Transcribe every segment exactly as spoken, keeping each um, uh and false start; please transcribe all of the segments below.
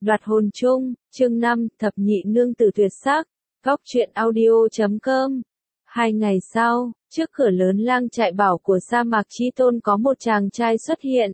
Đoạt hồn chung, chương năm, thập nhị nương tử tuyệt sắc, góc truyện audio chấm com. Hai ngày sau, trước cửa lớn lang trại bảo của sa mạc Chi Tôn có một chàng trai xuất hiện.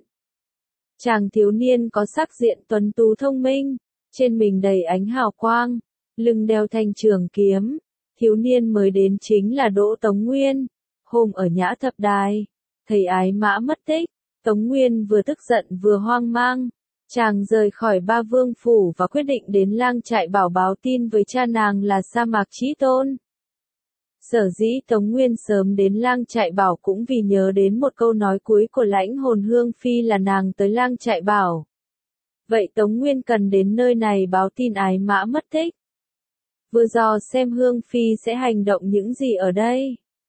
Chàng thiếu niên có sắc diện tuấn tú thông minh, trên mình đầy ánh hào quang, lưng đeo thanh trường kiếm. Thiếu niên mới đến chính là Đỗ Tống Nguyên. Hôm ở Nhã Thập Đài, thấy ái mã mất tích, Tống Nguyên vừa tức giận vừa hoang mang. Chàng rời khỏi Ba Vương Phủ và quyết định đến lang trại bảo báo tin với cha nàng là sa mạc Chí Tôn. Sở dĩ Tống Nguyên sớm đến lang trại bảo cũng vì nhớ đến một câu nói cuối của Lãnh Hồn Hương Phi là nàng tới lang trại bảo. Vậy Tống Nguyên cần đến nơi này báo tin ái mã mất tích. Vừa dò xem Hương Phi sẽ hành động những gì ở đây.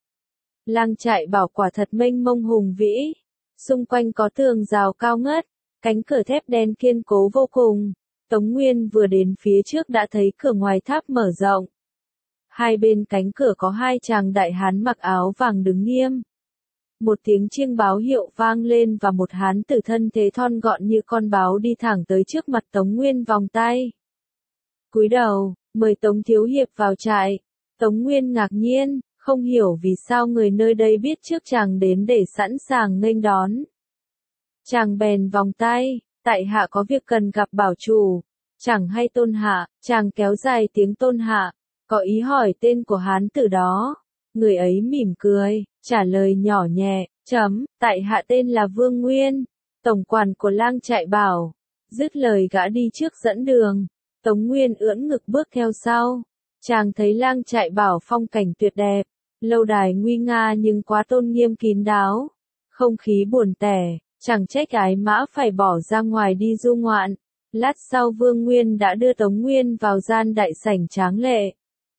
Lang trại bảo quả thật mênh mông hùng vĩ, xung quanh có tường rào cao ngất, cánh cửa thép đen kiên cố vô cùng. Tống Nguyên vừa đến phía trước đã thấy cửa ngoài tháp mở rộng. Hai bên cánh cửa có hai chàng đại hán mặc áo vàng đứng nghiêm. Một tiếng chiêng báo hiệu vang lên và một hán tử thân thế thon gọn như con báo đi thẳng tới trước mặt Tống Nguyên vòng tay. Cúi đầu, mời Tống Thiếu Hiệp vào trại. Tống Nguyên ngạc nhiên, không hiểu vì sao người nơi đây biết trước chàng đến để sẵn sàng nghênh đón. Chàng bèn vòng tay, tại hạ có việc cần gặp bảo chủ. Chẳng hay Tôn hạ, chàng kéo dài tiếng Tôn hạ, có ý hỏi tên của hán tử đó. Người ấy mỉm cười, trả lời nhỏ nhẹ, chấm, tại hạ tên là Vương Nguyên, tổng quản của lang trại bảo. Dứt lời gã đi trước dẫn đường, Tống Nguyên ưỡn ngực bước theo sau. Chàng thấy lang trại bảo phong cảnh tuyệt đẹp, lâu đài nguy nga nhưng quá tôn nghiêm kín đáo, không khí buồn tẻ, chẳng trách ái mã phải bỏ ra ngoài đi du ngoạn. Lát sau Vương Nguyên đã đưa Tống Nguyên vào gian đại sảnh tráng lệ.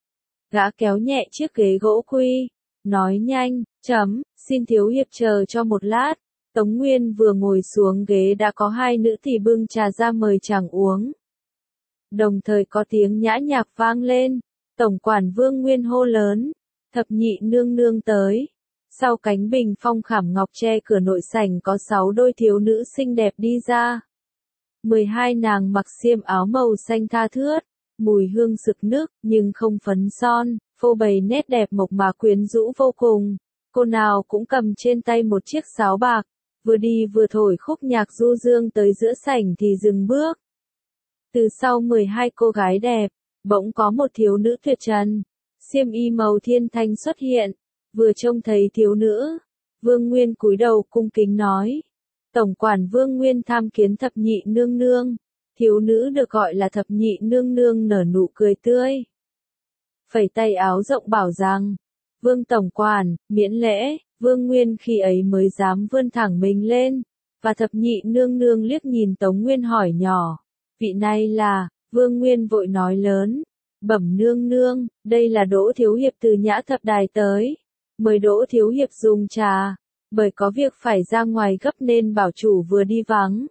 Gã kéo nhẹ chiếc ghế gỗ quy, nói nhanh, chấm, xin thiếu hiệp chờ cho một lát. Tống Nguyên vừa ngồi xuống ghế đã có hai nữ tỳ bưng trà ra mời chàng uống. Đồng thời có tiếng nhã nhạc vang lên, tổng quản Vương Nguyên hô lớn, thập nhị nương nương tới. Sau cánh bình phong khảm ngọc che cửa nội sảnh có sáu đôi thiếu nữ xinh đẹp đi ra. Mười hai nàng mặc xiêm áo màu xanh tha thướt, mùi hương sực nức nhưng không phấn son, phô bày nét đẹp mộc mạc quyến rũ vô cùng. Cô nào cũng cầm trên tay một chiếc sáo bạc, vừa đi vừa thổi khúc nhạc du dương tới giữa sảnh thì dừng bước. Từ sau mười hai cô gái đẹp, bỗng có một thiếu nữ tuyệt trần, xiêm y màu thiên thanh xuất hiện. Vừa trông thấy thiếu nữ, Vương Nguyên cúi đầu cung kính nói, tổng quản Vương Nguyên tham kiến thập nhị nương nương. Thiếu nữ được gọi là thập nhị nương nương nở nụ cười tươi, phẩy tay áo rộng bảo rằng, Vương tổng quản, miễn lễ. Vương Nguyên khi ấy mới dám vươn thẳng mình lên, và thập nhị nương nương liếc nhìn Tống Nguyên hỏi nhỏ, vị này là. Vương Nguyên vội nói lớn, bẩm nương nương, đây là Đỗ Thiếu Hiệp từ Nhã Thập Đài tới, mời Đỗ Thiếu Hiệp dùng trà, bởi có việc phải ra ngoài gấp nên bảo chủ vừa đi vắng.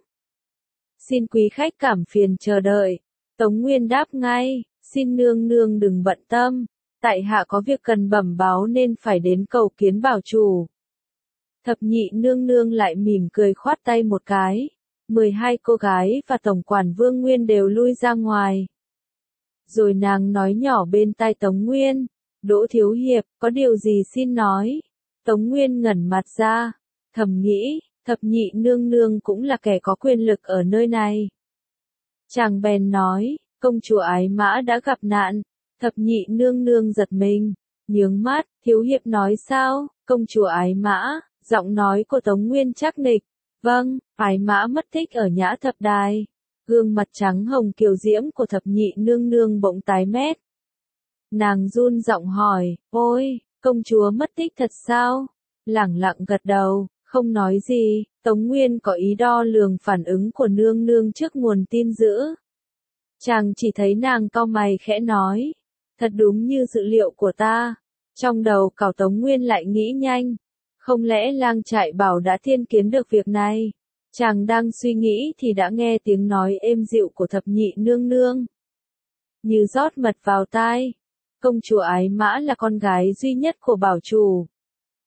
Xin quý khách cảm phiền chờ đợi. Tống Nguyên đáp ngay, xin nương nương đừng bận tâm, tại hạ có việc cần bẩm báo nên phải đến cầu kiến bảo chủ. Thập nhị nương nương lại mỉm cười khoát tay một cái, mười hai cô gái và tổng quản Vương Nguyên đều lui ra ngoài. Rồi nàng nói nhỏ bên tai Tống Nguyên, Đỗ Thiếu Hiệp, có điều gì xin nói. Tống Nguyên ngẩn mặt ra, thầm nghĩ, thập nhị nương nương cũng là kẻ có quyền lực ở nơi này. Chàng bèn nói, công chúa ái mã đã gặp nạn. Thập nhị nương nương giật mình, nhướng mắt, Thiếu Hiệp nói sao, công chúa ái mã. Giọng nói của Tống Nguyên chắc nịch, vâng, ái mã mất tích ở Nhã Thập Đài. Gương mặt trắng hồng kiều diễm của thập nhị nương nương bỗng tái mét. Nàng run giọng hỏi, ôi, công chúa mất tích thật sao? Lẳng lặng gật đầu, không nói gì. Tống Nguyên có ý đo lường phản ứng của nương nương trước nguồn tin dữ. Chàng chỉ thấy nàng cau mày khẽ nói, thật đúng như dự liệu của ta. Trong đầu cào Tống Nguyên lại nghĩ nhanh, không lẽ lang trại bảo đã thiên kiến được việc này? Chàng đang suy nghĩ thì đã nghe tiếng nói êm dịu của thập nhị nương nương. Như rót mật vào tai, công chúa ái mã là con gái duy nhất của bảo chủ.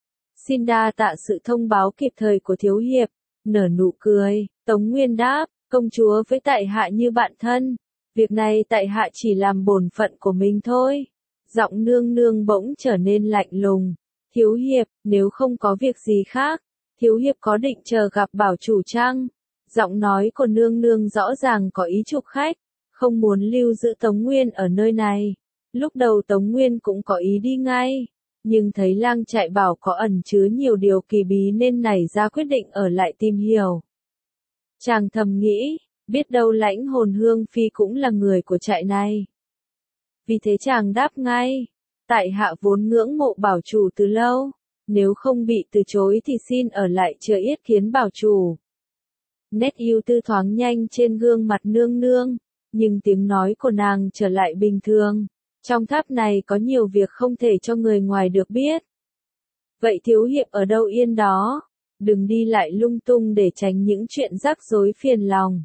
Xin đa tạ sự thông báo kịp thời của thiếu hiệp. Nở nụ cười, Tống Nguyên đáp, Công chúa với tại hạ như bạn thân, việc này tại hạ chỉ làm bổn phận của mình thôi. Giọng nương nương bỗng trở nên lạnh lùng. Thiếu hiệp, nếu không có việc gì khác, thiếu hiệp có định chờ gặp bảo chủ chăng? Giọng nói của nương nương rõ ràng có ý chụp khách, không muốn lưu giữ Tống Nguyên ở nơi này. Lúc đầu Tống Nguyên cũng có ý đi ngay, nhưng thấy lang trại bảo có ẩn chứa nhiều điều kỳ bí nên nảy ra quyết định ở lại tìm hiểu. Chàng thầm nghĩ, biết đâu Lãnh Hồn Hương Phi cũng là người của trại này. Vì thế chàng đáp ngay, tại hạ vốn ngưỡng mộ bảo chủ từ lâu, nếu không bị từ chối thì xin ở lại chờ yết kiến bảo chủ. Nét ưu tư thoáng nhanh trên gương mặt nương nương, nhưng tiếng nói của nàng trở lại bình thường. Trong tháp này có nhiều việc không thể cho người ngoài được biết. Vậy thiếu hiệp ở đâu yên đó, đừng đi lại lung tung để tránh những chuyện rắc rối phiền lòng.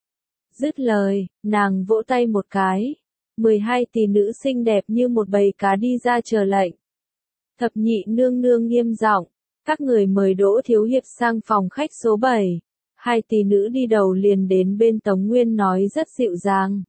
Dứt lời, nàng vỗ tay một cái. mười hai tỷ nữ xinh đẹp như một bầy cá đi ra chờ lệnh. Thập nhị nương nương nghiêm giọng, các người mời Đỗ thiếu hiệp sang phòng khách số bảy. Hai tỷ nữ đi đầu liền đến bên Tống Nguyên nói rất dịu dàng.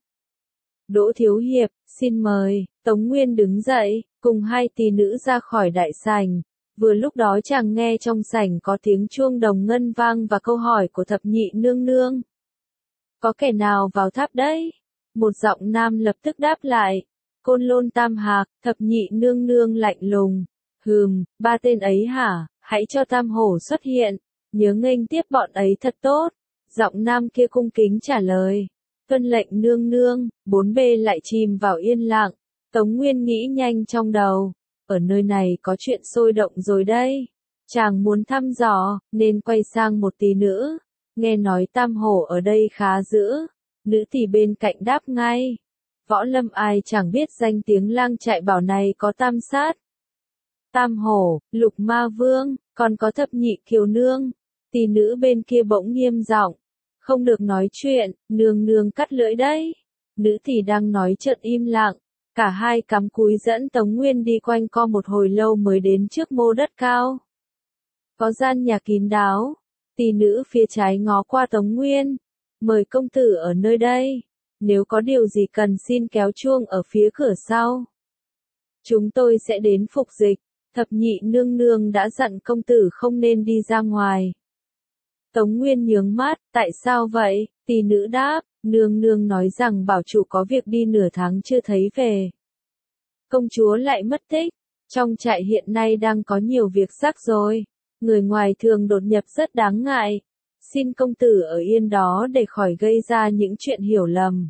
Đỗ thiếu hiệp, xin mời. Tống Nguyên đứng dậy, cùng hai tỷ nữ ra khỏi đại sảnh. Vừa lúc đó chàng nghe trong sảnh có tiếng chuông đồng ngân vang và câu hỏi của thập nhị nương nương. Có kẻ nào vào tháp đấy? Một giọng nam lập tức đáp lại. Côn Lôn Tam Hạc. Thập nhị nương nương lạnh lùng. Hừm, ba tên ấy hả? Hãy cho Tam Hổ xuất hiện. Nhớ nghênh tiếp bọn ấy thật tốt. Giọng nam kia cung kính trả lời. Tuân lệnh nương nương. Bốn bề lại chìm vào yên lặng. Tống Nguyên nghĩ nhanh trong đầu. Ở nơi này có chuyện sôi động rồi đây. Chàng muốn thăm dò, nên quay sang một tỷ nữ. Nghe nói Tam Hổ ở đây khá dữ. Nữ tỷ bên cạnh đáp ngay. Võ lâm ai chẳng biết danh tiếng lang trại bảo này có tam sát. Tam Hổ, Lục Ma Vương, còn có thập nhị kiều nương. Tỷ nữ bên kia bỗng nghiêm giọng. Không được nói chuyện, nương nương cắt lưỡi đấy. Nữ tỷ đang nói chợt im lặng. Cả hai cắm cúi dẫn Tống Nguyên đi quanh co một hồi lâu mới đến trước mô đất cao. Có gian nhà kín đáo. Tỷ nữ phía trái ngó qua Tống Nguyên. Mời công tử ở nơi đây. Nếu có điều gì cần xin kéo chuông ở phía cửa sau. Chúng tôi sẽ đến phục dịch. Thập nhị nương nương đã dặn công tử không nên đi ra ngoài. Tống Nguyên nhướng mắt, tại sao vậy? Tỷ nữ đáp, nương nương nói rằng bảo chủ có việc đi nửa tháng chưa thấy về. Công chúa lại mất tích. Trong trại hiện nay đang có nhiều việc rắc rối. Người ngoài thường đột nhập rất đáng ngại. Xin công tử ở yên đó để khỏi gây ra những chuyện hiểu lầm.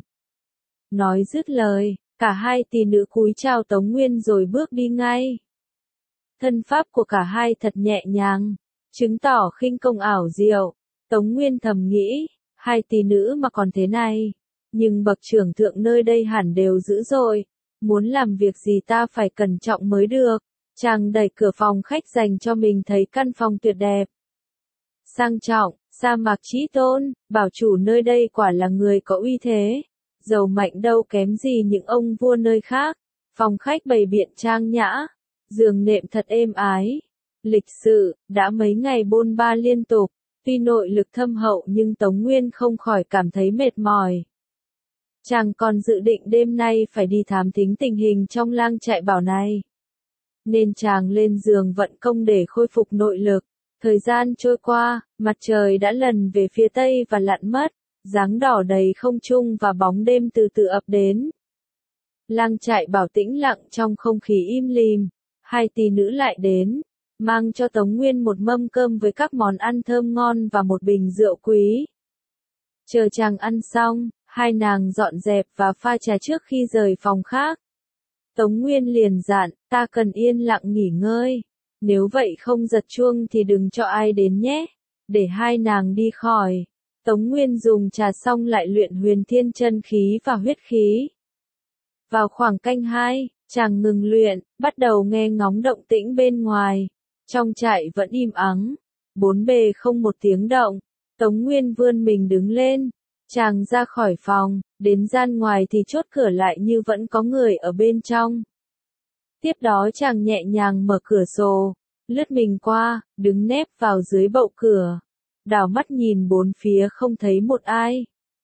Nói dứt lời, cả hai tỷ nữ cúi chào Tống Nguyên rồi bước đi ngay. Thân pháp của cả hai thật nhẹ nhàng, chứng tỏ khinh công ảo diệu. Tống Nguyên thầm nghĩ, hai tỷ nữ mà còn thế này, nhưng bậc trưởng thượng nơi đây hẳn đều dữ dội, muốn làm việc gì ta phải cẩn trọng mới được. Chàng đẩy cửa phòng khách dành cho mình thấy căn phòng tuyệt đẹp. Sang trọng, Sa Mạc Chí Tôn, bảo chủ nơi đây quả là người có uy thế, giàu mạnh đâu kém gì những ông vua nơi khác. Phòng khách bày biện trang nhã, giường nệm thật êm ái. Lịch sự, đã mấy ngày bôn ba liên tục, tuy nội lực thâm hậu nhưng Tống Nguyên không khỏi cảm thấy mệt mỏi. Chàng còn dự định đêm nay phải đi thám thính tình hình trong lang trại bảo này. Nên chàng lên giường vận công để khôi phục nội lực. Thời gian trôi qua, mặt trời đã lần về phía tây và lặn mất, dáng đỏ đầy không trung và bóng đêm từ từ ập đến. Lang trại bảo tĩnh lặng trong không khí im lìm, hai tỷ nữ lại đến, mang cho Tống Nguyên một mâm cơm với các món ăn thơm ngon và một bình rượu quý. Chờ chàng ăn xong, hai nàng dọn dẹp và pha trà trước khi rời phòng khác. Tống Nguyên liền dặn, ta cần yên lặng nghỉ ngơi. Nếu vậy không giật chuông thì đừng cho ai đến nhé. Để hai nàng đi khỏi. Tống Nguyên dùng trà xong lại luyện huyền thiên chân khí và huyết khí. Vào khoảng canh hai, chàng ngừng luyện, bắt đầu nghe ngóng động tĩnh bên ngoài. Trong trại vẫn im ắng. Bốn bề không một tiếng động. Tống Nguyên vươn mình đứng lên. Chàng ra khỏi phòng, đến gian ngoài thì chốt cửa lại như vẫn có người ở bên trong. Tiếp đó chàng nhẹ nhàng mở cửa sổ, lướt mình qua, đứng nép vào dưới bậu cửa. Đảo mắt nhìn bốn phía không thấy một ai.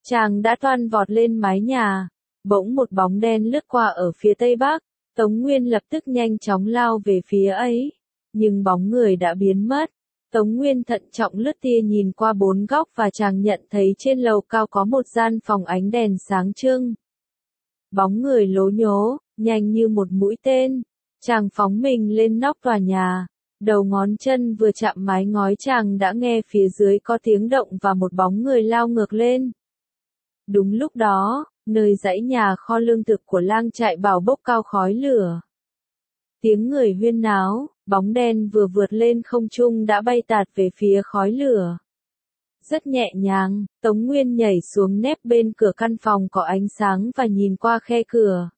chàng đã toan vọt lên mái nhà. Bỗng một bóng đen lướt qua ở phía tây bắc, Tống Nguyên lập tức nhanh chóng lao về phía ấy. Nhưng bóng người đã biến mất. Tống Nguyên thận trọng lướt tia nhìn qua bốn góc và chàng nhận thấy trên lầu cao có một gian phòng ánh đèn sáng trưng. Bóng người lố nhố, nhanh như một mũi tên. Chàng phóng mình lên nóc tòa nhà. Đầu ngón chân vừa chạm mái ngói chàng đã nghe phía dưới có tiếng động và một bóng người lao ngược lên. Đúng lúc đó, nơi dãy nhà kho lương thực của lang trại bảo bốc cao khói lửa. Tiếng người huyên náo, bóng đen vừa vượt lên không trung đã bay tạt về phía khói lửa. Rất nhẹ nhàng, Tống Nguyên nhảy xuống nép bên cửa căn phòng có ánh sáng và nhìn qua khe cửa.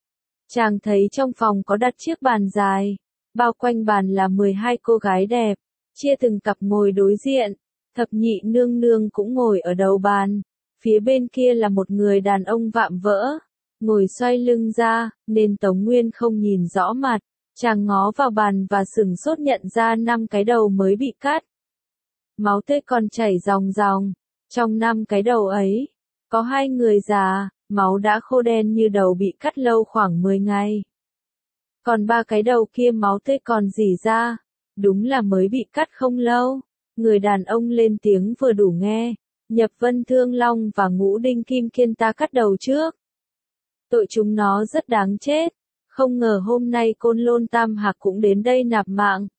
Chàng thấy trong phòng có đặt chiếc bàn dài, bao quanh bàn là mười hai cô gái đẹp, chia từng cặp ngồi đối diện. Thập nhị nương nương cũng ngồi ở đầu bàn, phía bên kia là một người đàn ông vạm vỡ, ngồi xoay lưng ra, nên Tống Nguyên không nhìn rõ mặt. Chàng ngó vào bàn và sửng sốt nhận ra năm cái đầu mới bị cắt. Máu tươi còn chảy ròng ròng. Trong năm cái đầu ấy, có hai người già, máu đã khô đen như đầu bị cắt lâu khoảng mười ngày. Còn ba cái đầu kia máu tươi còn rỉ ra, đúng là mới bị cắt không lâu. Người đàn ông lên tiếng vừa đủ nghe, Nhập Vân Thương Long và Ngũ Đinh Kim Kiên ta cắt đầu trước. Tội chúng nó rất đáng chết. Không ngờ hôm nay Côn Lôn Tam Hạc cũng đến đây nạp mạng.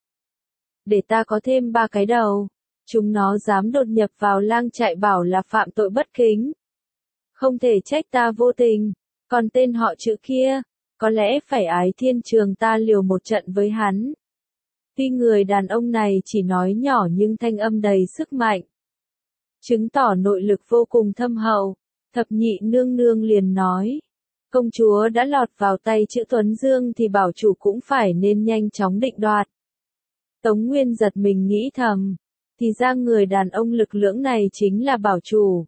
Để ta có thêm ba cái đầu. Chúng nó dám đột nhập vào lang trại bảo là phạm tội bất kính. Không thể trách ta vô tình. Còn tên họ chữ kia, có lẽ phải ái thiên trường ta liều một trận với hắn. Tuy người đàn ông này chỉ nói nhỏ nhưng thanh âm đầy sức mạnh. Chứng tỏ nội lực vô cùng thâm hậu. Thập nhị nương nương liền nói. Công chúa đã lọt vào tay chữ Tuấn Dương thì bảo chủ cũng phải nên nhanh chóng định đoạt. Tống Nguyên giật mình nghĩ thầm. Thì ra người đàn ông lực lưỡng này chính là bảo chủ.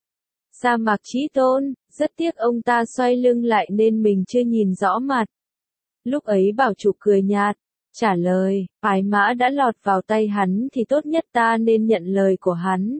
Sa Mạc Chí Tôn, rất tiếc ông ta xoay lưng lại nên mình chưa nhìn rõ mặt. Lúc ấy bảo chủ cười nhạt, trả lời, phái mã đã lọt vào tay hắn thì tốt nhất ta nên nhận lời của hắn.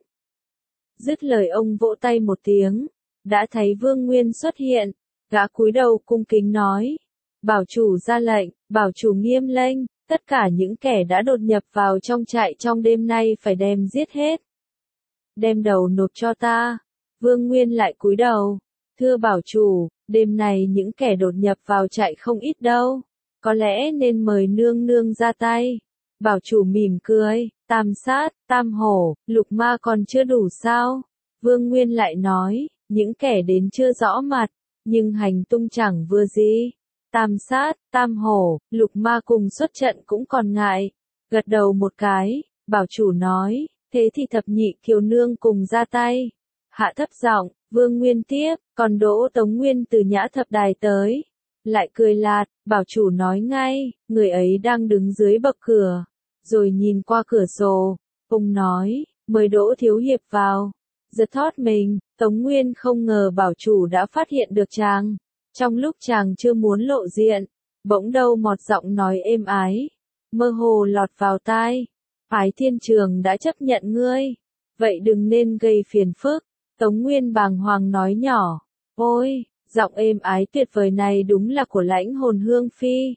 Dứt lời ông vỗ tay một tiếng, đã thấy Vương Nguyên xuất hiện. Gã cúi đầu cung kính nói, bảo chủ ra lệnh, bảo chủ nghiêm lệnh, tất cả những kẻ đã đột nhập vào trong trại trong đêm nay phải đem giết hết. Đem đầu nộp cho ta. Vương Nguyên lại cúi đầu, thưa bảo chủ, đêm này những kẻ đột nhập vào trại không ít đâu, có lẽ nên mời nương nương ra tay. Bảo chủ mỉm cười, tam sát, tam hổ, lục ma còn chưa đủ sao? Vương Nguyên lại nói, những kẻ đến chưa rõ mặt. Nhưng hành tung chẳng vừa gì. Tam sát, tam hổ, lục ma cùng xuất trận cũng còn ngại. Gật đầu một cái, bảo chủ nói, thế thì thập nhị kiều nương cùng ra tay. Hạ thấp giọng, Vương Nguyên tiếp, còn đỗ Tống Nguyên từ nhã thập đài tới. Lại cười lạt, bảo chủ nói ngay, người ấy đang đứng dưới bậc cửa. Rồi nhìn qua cửa sổ, ông nói, mời đỗ thiếu hiệp vào. Giật thót mình, Tống Nguyên không ngờ bảo chủ đã phát hiện được chàng. Trong lúc chàng chưa muốn lộ diện, bỗng đâu một giọng nói êm ái, mơ hồ lọt vào tai. Phái Thiên Trường đã chấp nhận ngươi, vậy đừng nên gây phiền phức. Tống Nguyên bàng hoàng nói nhỏ, ôi, giọng êm ái tuyệt vời này đúng là của Lãnh Hồn Hương Phi.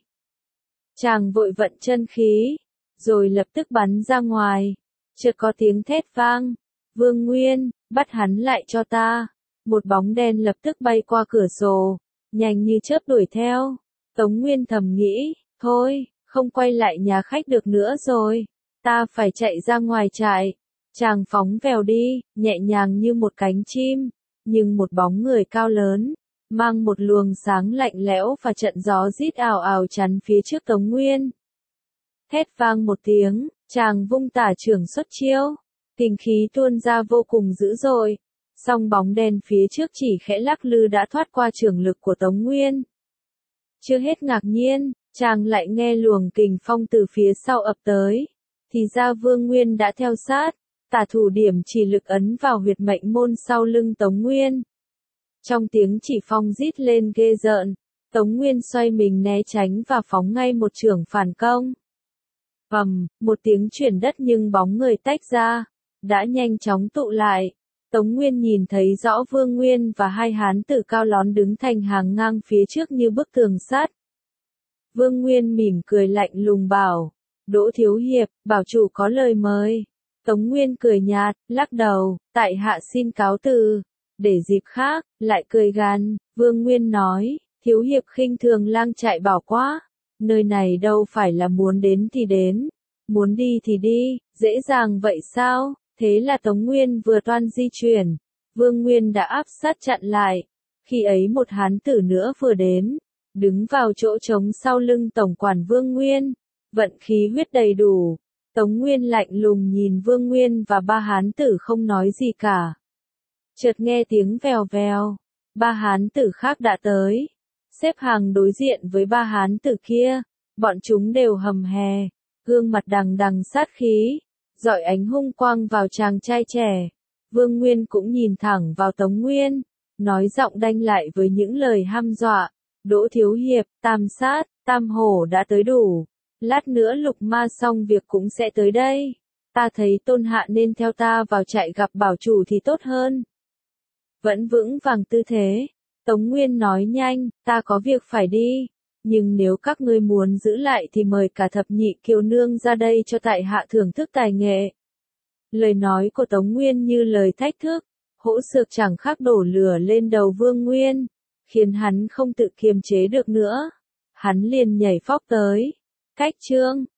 Chàng vội vận chân khí, rồi lập tức bắn ra ngoài. Chợt có tiếng thét vang, Vương Nguyên, bắt hắn lại cho ta. Một bóng đen lập tức bay qua cửa sổ, nhanh như chớp đuổi theo. Tống Nguyên thầm nghĩ, thôi, không quay lại nhà khách được nữa rồi, ta phải chạy ra ngoài trại. Chàng phóng vèo đi, nhẹ nhàng như một cánh chim, nhưng một bóng người cao lớn, mang một luồng sáng lạnh lẽo và trận gió rít ào ào chắn phía trước Tống Nguyên. Thét vang một tiếng, chàng vung tả chưởng xuất chiêu, kình khí tuôn ra vô cùng dữ dội, song bóng đen phía trước chỉ khẽ lắc lư đã thoát qua chưởng lực của Tống Nguyên. Chưa hết ngạc nhiên, chàng lại nghe luồng kình phong từ phía sau ập tới, thì ra Vương Nguyên đã theo sát, tả thủ điểm chỉ lực ấn vào huyệt mệnh môn sau lưng Tống Nguyên. Trong tiếng chỉ phong rít lên ghê rợn, Tống Nguyên xoay mình né tránh và phóng ngay một chưởng phản công. Ầm, một tiếng chuyển đất nhưng bóng người tách ra, đã nhanh chóng tụ lại. Tống Nguyên nhìn thấy rõ Vương Nguyên và hai hán tử cao lón đứng thành hàng ngang phía trước như bức tường sắt. Vương Nguyên mỉm cười lạnh lùng bảo, Đỗ Thiếu Hiệp, bảo chủ có lời mời. Tống Nguyên cười nhạt, lắc đầu, tại hạ xin cáo từ, để dịp khác, lại cười gằn. Vương Nguyên nói, Thiếu Hiệp khinh thường lang trại bảo quá, nơi này đâu phải là muốn đến thì đến, muốn đi thì đi, dễ dàng vậy sao? Thế là Tống Nguyên vừa toan di chuyển, Vương Nguyên đã áp sát chặn lại. Khi ấy một hán tử nữa vừa đến, đứng vào chỗ trống sau lưng tổng quản Vương Nguyên, vận khí huyết đầy đủ. Tống Nguyên lạnh lùng nhìn Vương Nguyên và ba hán tử không nói gì cả. Chợt nghe tiếng vèo vèo, ba hán tử khác đã tới, xếp hàng đối diện với ba hán tử kia, bọn chúng đều hầm hè, gương mặt đằng đằng sát khí, dọi ánh hung quang vào chàng trai trẻ. Vương Nguyên cũng nhìn thẳng vào Tống Nguyên, nói giọng đanh lại với những lời hăm dọa, Đỗ Thiếu Hiệp, tam sát, tam hổ đã tới đủ, lát nữa lục ma xong việc cũng sẽ tới đây, ta thấy Tôn Hạ nên theo ta vào trại gặp bảo chủ thì tốt hơn. Vẫn vững vàng tư thế, Tống Nguyên nói nhanh, ta có việc phải đi, nhưng nếu các ngươi muốn giữ lại thì mời cả thập nhị kiều nương ra đây cho tại hạ thưởng thức tài nghệ. Lời nói của Tống Nguyên như lời thách thức, hỗ xược chẳng khác đổ lửa lên đầu Vương Nguyên, khiến hắn không tự kiềm chế được nữa. Hắn liền nhảy phóc tới. Cách chương